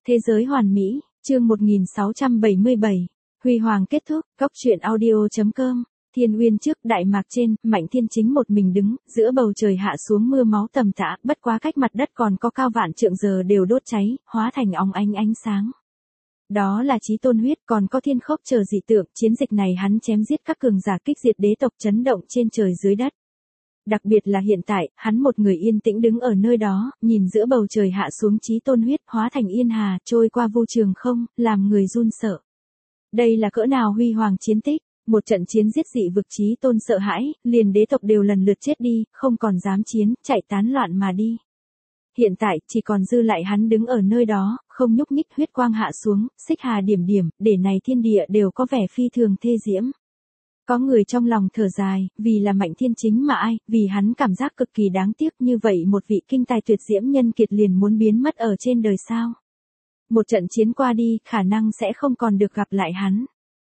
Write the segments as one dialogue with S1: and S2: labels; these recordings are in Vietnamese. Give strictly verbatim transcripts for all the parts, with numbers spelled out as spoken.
S1: Thế giới hoàn mỹ, chương một nghìn sáu trăm bảy mươi bảy. Huy hoàng kết thúc, góc truyện audio chấm com. Thiên Uyên trước đại mạc trên, Mạnh Thiên Chính một mình đứng, giữa bầu trời hạ xuống mưa máu tầm tã, bất quá cách mặt đất còn có cao vạn trượng giờ đều đốt cháy, hóa thành óng ánh ánh sáng. Đó là chí tôn huyết, còn có thiên khốc chờ dị tượng, chiến dịch này hắn chém giết các cường giả kích diệt đế tộc chấn động trên trời dưới đất. Đặc biệt là hiện tại, hắn một người yên tĩnh đứng ở nơi đó, nhìn giữa bầu trời hạ xuống chí tôn huyết, hóa thành yên hà, trôi qua vu trường không, làm người run sợ. Đây là cỡ nào huy hoàng chiến tích, một trận chiến giết dị vực chí tôn sợ hãi, liền đế tộc đều lần lượt chết đi, không còn dám chiến, chạy tán loạn mà đi. Hiện tại, chỉ còn dư lại hắn đứng ở nơi đó, không nhúc nhích, huyết quang hạ xuống, xích hà điểm điểm, để này thiên địa đều có vẻ phi thường thê diễm. Có người trong lòng thở dài, vì là Mạnh Thiên Chính mà ai, vì hắn cảm giác cực kỳ đáng tiếc như vậy một vị kinh tài tuyệt diễm nhân kiệt liền muốn biến mất ở trên đời sao. Một trận chiến qua đi, khả năng sẽ không còn được gặp lại hắn.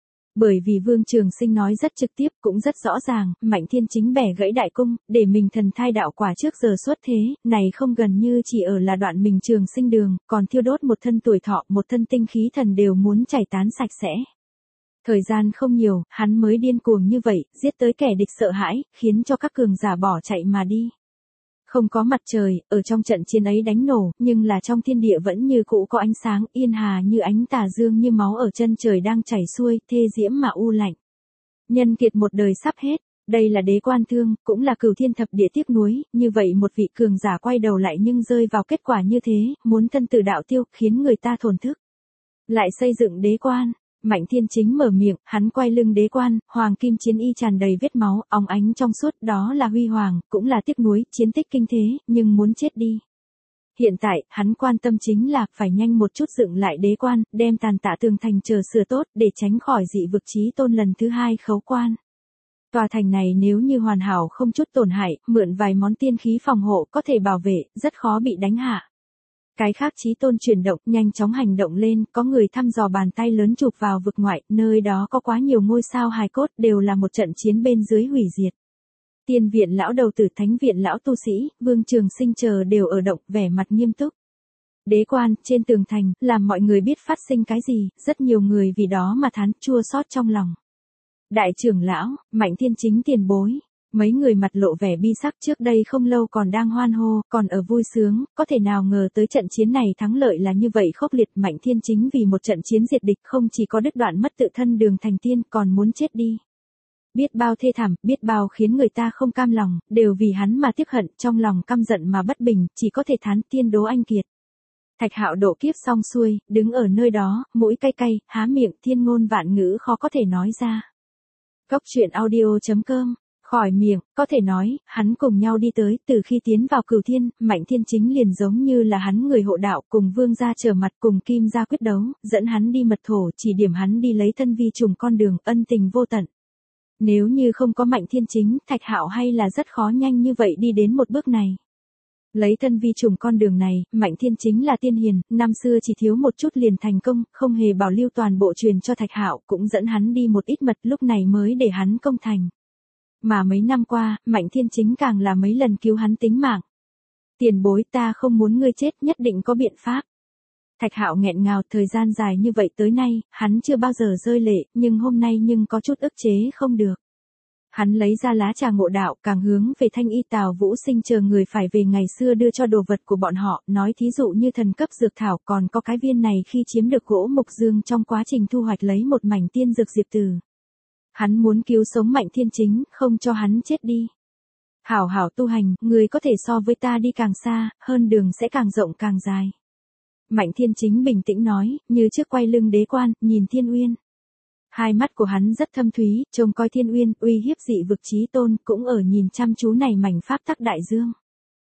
S1: Bởi vì Vương Trường Sinh nói rất trực tiếp, cũng rất rõ ràng, Mạnh Thiên Chính bẻ gãy đại cung, để mình thần thai đạo quả trước giờ xuất thế, này không gần như chỉ ở là đoạn mình trường sinh đường, còn thiêu đốt một thân tuổi thọ, một thân tinh khí thần đều muốn chảy tán sạch sẽ. Thời gian không nhiều, hắn mới điên cuồng như vậy, giết tới kẻ địch sợ hãi, khiến cho các cường giả bỏ chạy mà đi. Không có mặt trời, ở trong trận chiến ấy đánh nổ, nhưng là trong thiên địa vẫn như cũ có ánh sáng, yên hà như ánh tà dương như máu ở chân trời đang chảy xuôi, thê diễm mà u lạnh. Nhân kiệt một đời sắp hết, đây là đế quan thương, cũng là cửu thiên thập địa tiếc nuối, như vậy một vị cường giả quay đầu lại nhưng rơi vào kết quả như thế, muốn thân tử đạo tiêu, khiến người ta thổn thức. Lại xây dựng đế quan. Mạnh Thiên Chính mở miệng, hắn quay lưng đế quan, hoàng kim chiến y tràn đầy vết máu, óng ánh trong suốt, đó là huy hoàng, cũng là tiếc nuối, chiến tích kinh thế, nhưng muốn chết đi. Hiện tại, hắn quan tâm chính là, phải nhanh một chút dựng lại đế quan, đem tàn tạ tường thành chờ sửa tốt, để tránh khỏi dị vực chí tôn lần thứ hai khấu quan. Tòa thành này nếu như hoàn hảo không chút tổn hại, mượn vài món tiên khí phòng hộ, có thể bảo vệ, rất khó bị đánh hạ. Cái khác chí tôn chuyển động, nhanh chóng hành động lên, có người thăm dò bàn tay lớn chụp vào vực ngoại, nơi đó có quá nhiều ngôi sao hài cốt, đều là một trận chiến bên dưới hủy diệt. Tiên viện lão đầu tử, thánh viện lão tu sĩ, Vương Trường Sinh chờ đều ở động, vẻ mặt nghiêm túc. Đế quan, trên tường thành, làm mọi người biết phát sinh cái gì, rất nhiều người vì đó mà thán, chua xót trong lòng. Đại trưởng lão, Mạnh Thiên Chính tiền bối. Mấy người mặt lộ vẻ bi sắc, trước đây không lâu còn đang hoan hô, còn ở vui sướng, có thể nào ngờ tới trận chiến này thắng lợi là như vậy khốc liệt. Mạnh Thiên Chính vì một trận chiến diệt địch không chỉ có đứt đoạn mất tự thân đường thành tiên, còn muốn chết đi. Biết bao thê thảm, biết bao khiến người ta không cam lòng, đều vì hắn mà tiếc hận, trong lòng căm giận mà bất bình, chỉ có thể thán tiên đố anh kiệt. Thạch Hạo độ kiếp xong xuôi, đứng ở nơi đó, mũi cay cay, há miệng, thiên ngôn vạn ngữ khó có thể nói ra. Góc truyện audio chấm com. Khỏi miệng, có thể nói, hắn cùng nhau đi tới, từ khi tiến vào cửu thiên, Mạnh Thiên Chính liền giống như là hắn người hộ đạo, cùng vương gia trở mặt, cùng kim gia quyết đấu, dẫn hắn đi mật thổ, chỉ điểm hắn đi lấy thân vi trùng con đường, ân tình vô tận. Nếu như không có Mạnh Thiên Chính, Thạch Hạo hay là rất khó nhanh như vậy đi đến một bước này. Lấy thân vi trùng con đường này, Mạnh Thiên Chính là tiên hiền, năm xưa chỉ thiếu một chút liền thành công, không hề bảo lưu toàn bộ truyền cho Thạch Hạo, cũng dẫn hắn đi một ít mật, lúc này mới để hắn công thành. Mà mấy năm qua, Mạnh Thiên Chính càng là mấy lần cứu hắn tính mạng. Tiền bối, ta không muốn ngươi chết, nhất định có biện pháp. Thạch Hạo nghẹn ngào, thời gian dài như vậy tới nay, hắn chưa bao giờ rơi lệ, nhưng hôm nay nhưng có chút ức chế không được. Hắn lấy ra lá trà ngộ đạo, càng hướng về Thanh Y Tào Vũ Sinh chờ người phải về ngày xưa đưa cho đồ vật của bọn họ, nói thí dụ như thần cấp dược thảo, còn có cái viên này khi chiếm được gỗ mục dương trong quá trình thu hoạch lấy một mảnh tiên dược diệp từ. Hắn muốn cứu sống Mạnh Thiên Chính, không cho hắn chết đi. Hảo hảo tu hành, người có thể so với ta đi càng xa, hơn đường sẽ càng rộng càng dài. Mạnh Thiên Chính bình tĩnh nói, như trước quay lưng đế quan, nhìn Thiên Uyên. Hai mắt của hắn rất thâm thúy, trông coi Thiên Uyên, uy hiếp dị vực chí tôn, cũng ở nhìn chăm chú này mảnh pháp tắc đại dương.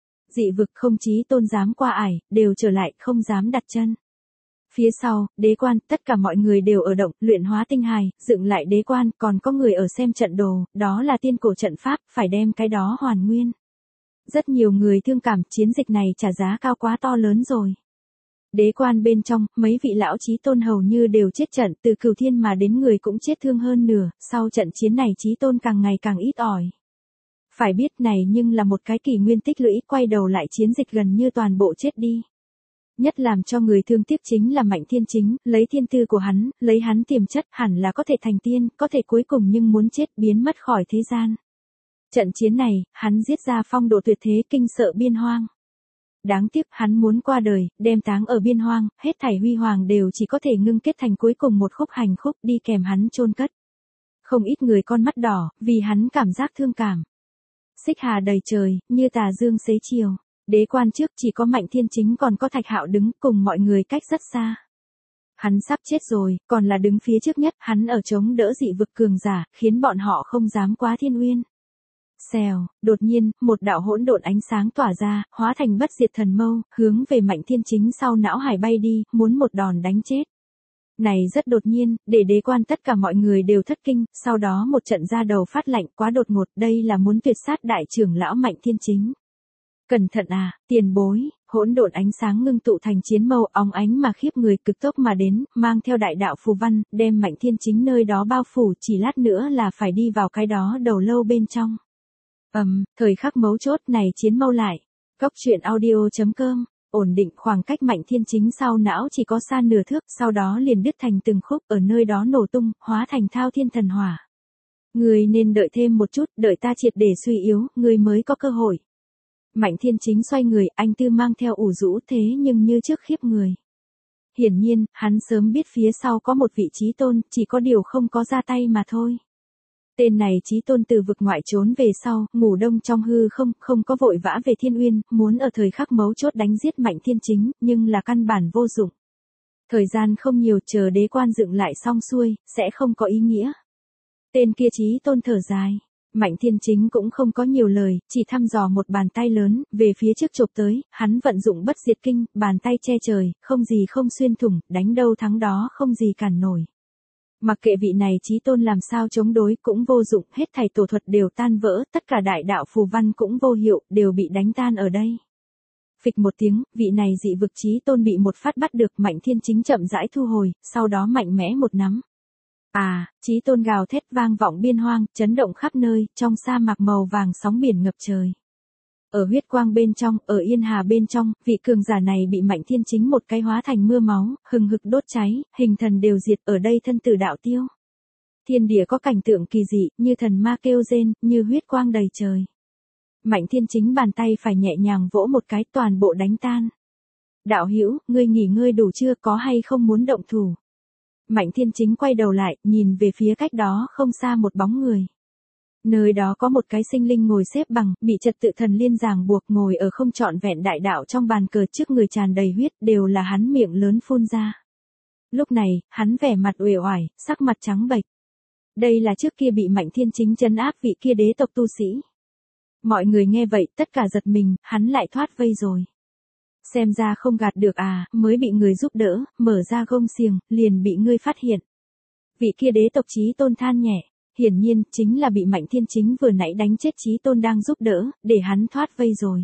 S1: Dị vực không chí tôn dám qua ải, đều trở lại, không dám đặt chân. Phía sau, đế quan, tất cả mọi người đều ở động, luyện hóa tinh hài, dựng lại đế quan, còn có người ở xem trận đồ, đó là tiên cổ trận pháp, phải đem cái đó hoàn nguyên. Rất nhiều người thương cảm, chiến dịch này trả giá cao quá to lớn rồi. Đế quan bên trong, mấy vị lão chí tôn hầu như đều chết trận, từ cửu thiên mà đến người cũng chết thương hơn nửa, sau trận chiến này chí tôn càng ngày càng ít ỏi. Phải biết này nhưng là một cái kỷ nguyên tích lũy, quay đầu lại chiến dịch gần như toàn bộ chết đi. Nhất làm cho người thương tiếc chính là Mạnh Thiên Chính, lấy thiên tư của hắn, lấy hắn tiềm chất hẳn là có thể thành tiên, có thể cuối cùng nhưng muốn chết biến mất khỏi thế gian. Trận chiến này, hắn giết ra phong độ tuyệt thế kinh sợ biên hoang. Đáng tiếc hắn muốn qua đời, đem táng ở biên hoang, hết thảy huy hoàng đều chỉ có thể ngưng kết thành cuối cùng một khúc hành khúc đi kèm hắn chôn cất. Không ít người con mắt đỏ, vì hắn cảm giác thương cảm. Xích hà đầy trời, như tà dương xế chiều. Đế quan trước chỉ có Mạnh Thiên Chính còn có Thạch Hạo đứng cùng mọi người cách rất xa. Hắn sắp chết rồi, còn là đứng phía trước nhất, hắn ở chống đỡ dị vực cường giả, khiến bọn họ không dám quá Thiên Uyên. Xèo, đột nhiên, một đạo hỗn độn ánh sáng tỏa ra, hóa thành bất diệt thần mâu, hướng về Mạnh Thiên Chính sau não hải bay đi, muốn một đòn đánh chết. Này rất đột nhiên, để đế quan tất cả mọi người đều thất kinh, sau đó một trận ra đầu phát lạnh quá đột ngột, đây là muốn tuyệt sát đại trưởng lão Mạnh Thiên Chính. Cẩn thận à, tiền bối, hỗn độn ánh sáng ngưng tụ thành chiến mâu óng ánh mà khiếp người cực tốc mà đến, mang theo đại đạo phù văn, đem Mạnh Thiên Chính nơi đó bao phủ, chỉ lát nữa là phải đi vào cái đó đầu lâu bên trong. Ầm, um, thời khắc mấu chốt này chiến mâu lại. Góc truyện audio chấm com, ổn định khoảng cách Mạnh Thiên Chính sau não chỉ có xa nửa thước, sau đó liền đứt thành từng khúc ở nơi đó nổ tung, hóa thành thao thiên thần hỏa. Người nên đợi thêm một chút, đợi ta triệt để suy yếu, người mới có cơ hội. Mạnh Thiên Chính xoay người, anh tư mang theo ủ rũ thế nhưng như trước khiếp người. Hiển nhiên, hắn sớm biết phía sau có một vị chí tôn, chỉ có điều không có ra tay mà thôi. Tên này chí tôn từ vực ngoại trốn về sau, ngủ đông trong hư không, không có vội vã về Thiên Uyên, muốn ở thời khắc mấu chốt đánh giết Mạnh Thiên Chính, nhưng là căn bản vô dụng. Thời gian không nhiều, chờ đế quan dựng lại xong xuôi, sẽ không có ý nghĩa. Tên kia chí tôn thở dài. Mạnh Thiên Chính cũng không có nhiều lời, chỉ thăm dò một bàn tay lớn, về phía trước chộp tới, hắn vận dụng bất diệt kinh, bàn tay che trời, không gì không xuyên thủng, đánh đâu thắng đó không gì cản nổi. Mặc kệ vị này chí tôn làm sao chống đối cũng vô dụng, hết thảy tổ thuật đều tan vỡ, tất cả đại đạo phù văn cũng vô hiệu, đều bị đánh tan ở đây. Phịch một tiếng, vị này dị vực chí tôn bị một phát bắt được, Mạnh Thiên Chính chậm rãi thu hồi, sau đó mạnh mẽ một nắm. À, chí tôn gào thét vang vọng biên hoang, chấn động khắp nơi, trong sa mạc màu vàng sóng biển ngập trời. Ở huyết quang bên trong, ở yên hà bên trong, vị cường giả này bị Mạnh Thiên Chính một cái hóa thành mưa máu, hừng hực đốt cháy, hình thần đều diệt, ở đây thân tử đạo tiêu. Thiên địa có cảnh tượng kỳ dị, như thần ma kêu rên, như huyết quang đầy trời. Mạnh Thiên Chính bàn tay phải nhẹ nhàng vỗ một cái, toàn bộ đánh tan. Đạo hữu, ngươi nghỉ ngơi đủ chưa, có hay không muốn động thủ? Mạnh Thiên Chính quay đầu lại, nhìn về phía cách đó không xa một bóng người. Nơi đó có một cái sinh linh ngồi xếp bằng, bị trật tự thần liên ràng buộc, ngồi ở không trọn vẹn đại đạo trong bàn cờ, trước người tràn đầy huyết, đều là hắn miệng lớn phun ra. Lúc này, hắn vẻ mặt uể oải, sắc mặt trắng bệch. Đây là trước kia bị Mạnh Thiên Chính trấn áp vị kia đế tộc tu sĩ. Mọi người nghe vậy, tất cả giật mình, hắn lại thoát vây rồi. Xem ra không gạt được à, mới bị người giúp đỡ, mở ra gông xiềng, liền bị ngươi phát hiện. Vị kia đế tộc chí tôn than nhẹ, hiển nhiên, chính là bị Mạnh Thiên Chính vừa nãy đánh chết chí tôn đang giúp đỡ, để hắn thoát vây rồi.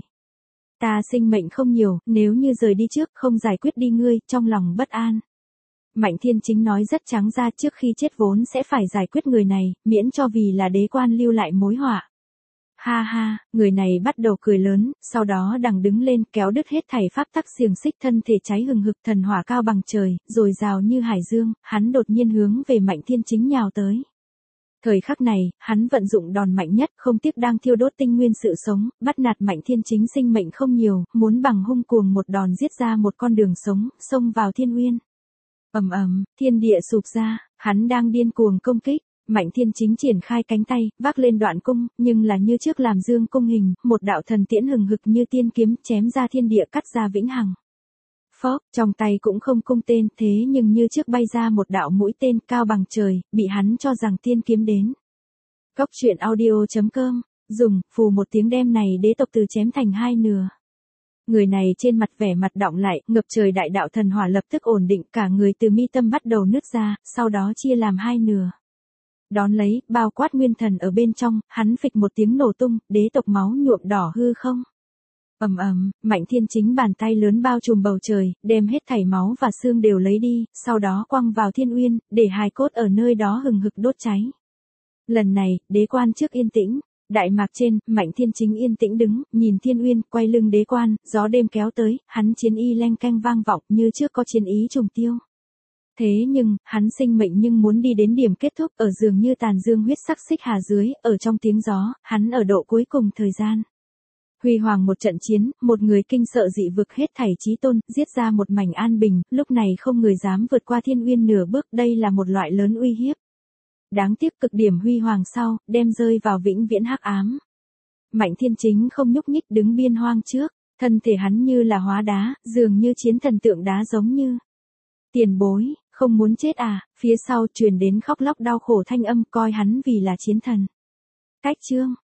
S1: Ta sinh mệnh không nhiều, nếu như rời đi trước, không giải quyết đi ngươi, trong lòng bất an. Mạnh Thiên Chính nói rất trắng ra, trước khi chết vốn sẽ phải giải quyết người này, miễn cho vì là đế quan lưu lại mối họa. Ha ha, người này bắt đầu cười lớn, sau đó đằng đứng lên, kéo đứt hết thảy pháp tắc xiềng xích, thân thể cháy hừng hực, thần hỏa cao bằng trời, rồi rào như hải dương, hắn đột nhiên hướng về Mạnh Thiên Chính nhào tới. Thời khắc này, hắn vận dụng đòn mạnh nhất, không tiếc đang thiêu đốt tinh nguyên sự sống, bắt nạt Mạnh Thiên Chính sinh mệnh không nhiều, muốn bằng hung cuồng một đòn giết ra một con đường sống, xông vào Thiên Uyên. Ầm ầm, thiên địa sụp ra, hắn đang điên cuồng công kích. Mạnh Thiên Chính triển khai cánh tay, vác lên đoạn cung, nhưng là như trước làm dương cung hình, một đạo thần tiễn hừng hực như tiên kiếm, chém ra thiên địa, cắt ra vĩnh hằng. Phốc, trong tay cũng không cung tên, thế nhưng như trước bay ra một đạo mũi tên cao bằng trời, bị hắn cho rằng tiên kiếm đến. Góc truyện audio chấm com, dùng, phù một tiếng đem này đế tộc từ chém thành hai nửa. Người này trên mặt vẻ mặt đọng lại, ngập trời đại đạo thần hỏa lập tức ổn định, cả người từ mi tâm bắt đầu nứt ra, sau đó chia làm hai nửa. Đón lấy, bao quát nguyên thần ở bên trong, hắn phịch một tiếng nổ tung, đế tộc máu nhuộm đỏ hư không. Ầm ầm, Mạnh Thiên Chính bàn tay lớn bao trùm bầu trời, đem hết thảy máu và xương đều lấy đi, sau đó quăng vào Thiên Uyên, để hài cốt ở nơi đó hừng hực đốt cháy. Lần này, đế quan trước yên tĩnh, Đại mạc trên, Mạnh Thiên Chính yên tĩnh đứng, nhìn Thiên Uyên, quay lưng đế quan, gió đêm kéo tới, hắn chiến y leng canh vang vọng, như trước có chiến ý trùng tiêu. Thế nhưng, hắn sinh mệnh nhưng muốn đi đến điểm kết thúc, ở dường như tàn dương huyết sắc xích hà dưới, ở trong tiếng gió, hắn ở độ cuối cùng thời gian. Huy hoàng một trận chiến, một người kinh sợ dị vực hết thảy chí tôn, giết ra một mảnh an bình, lúc này không người dám vượt qua Thiên Uyên nửa bước, đây là một loại lớn uy hiếp. Đáng tiếc cực điểm huy hoàng sau, đem rơi vào vĩnh viễn hắc ám. Mạnh Thiên Chính không nhúc nhích đứng biên hoang trước, thân thể hắn như là hóa đá, dường như chiến thần tượng đá giống như. Tiền bối, không muốn chết à, phía sau truyền đến khóc lóc đau khổ thanh âm coi hắn vì là chiến thần. Cách chương.